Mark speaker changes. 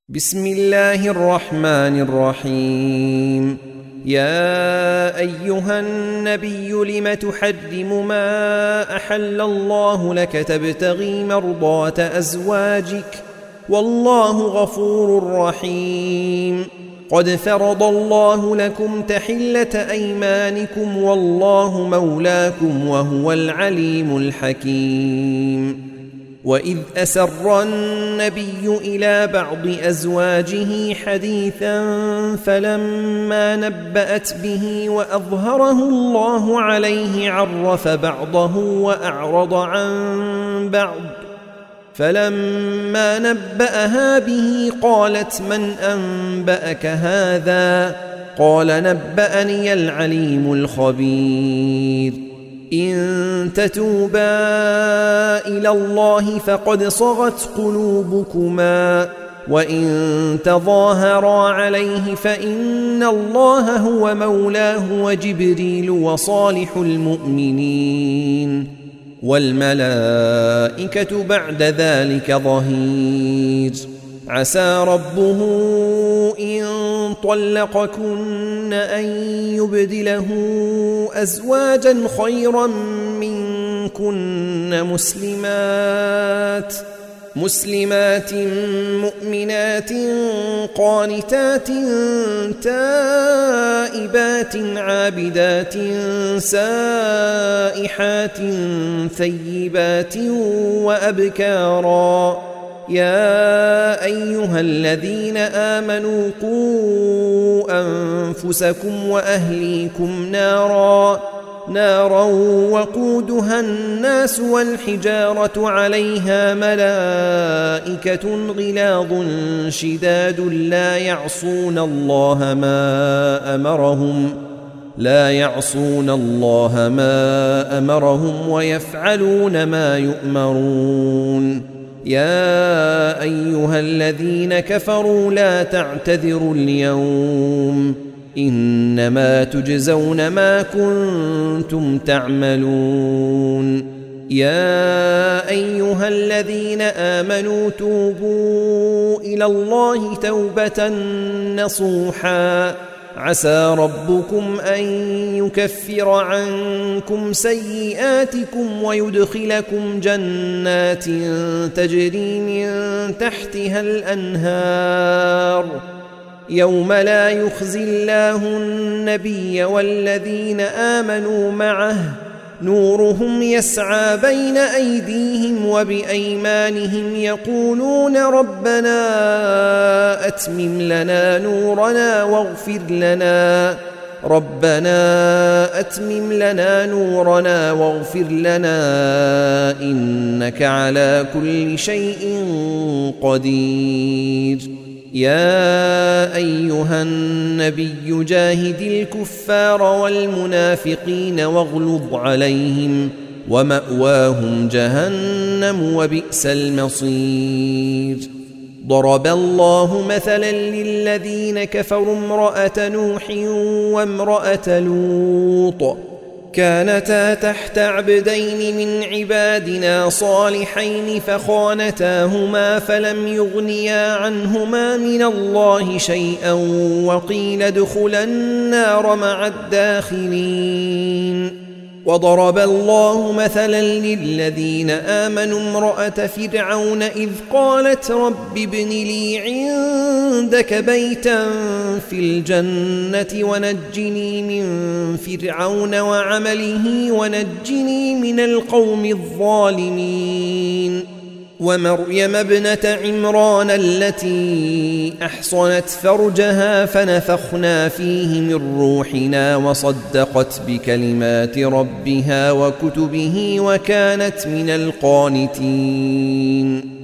Speaker 1: بسم الله الرحمن الرحيم. يا أيها النبي لم تحرم ما أحل الله لك تبتغي مرضات أزواجك والله غفور رحيم. قد فرض الله لكم تحلة أيمانكم والله مولاكم وهو العليم الحكيم. وإذ أسر النبي إلى بعض أزواجه حديثا فلما نبأت به وأظهره الله عليه عرف بعضه وأعرض عن بعض، فلما نبأها به قالت من أنبأك هذا؟ قال نبأني العليم الخبير. إن تتوبا إلى الله فقد صغت قلوبكما وإن تظاهرا عليه فإن الله هو مولاه وجبريل وصالح المؤمنين والملائكة بعد ذلك ظهير. عسى ربه إن طلقكن أن يبدله أزواجا خيرا منكن مسلمات مؤمنات قانتات تائبات عابدات سائحات ثيبات وأبكارا. يا أيها الذين آمنوا قوا أنفسكم وأهليكم نارا وقودها الناس والحجارة عليها ملائكة غلاظ شداد لا يعصون الله ما أمرهم ويفعلون ما يؤمرون. يا أيها الذين كفروا لا تعتذروا اليوم إنما تجزون ما كنتم تعملون. يا أيها الذين آمنوا توبوا إلى الله توبة نصوحا عسى ربكم أن يكفر عنكم سيئاتكم ويدخلكم جنات تجري من تحتها الأنهار يوم لا يخزي الله النبي والذين آمنوا معه نورهم يسعى بين أيديهم وبأيمانهم يقولون ربنا أتمم لنا نورنا واغفر لنا إنك على كل شيء قدير. يا أيها النبي جاهد الكفار والمنافقين واغلظ عليهم ومأواهم جهنم وبئس المصير. ضرب الله مثلا للذين كفروا امرأة نوح وامرأة لوط كانتا تحت عبدين من عبادنا صالحين فخانتاهما فلم يغنيا عنهما من الله شيئا وقيل ادخلا النار مع الداخلين. وضرب الله مثلا للذين آمنوا امرأة فرعون إذ قالت رب ابن لي عندك بيتا في الجنة ونجني من فرعون وعمله ونجني من القوم الظالمين. ومريم ابنة عمران التي أحصنت فرجها فنفخنا فيه من روحنا وصدقت بكلمات ربها وكتبه وكانت من القانتين.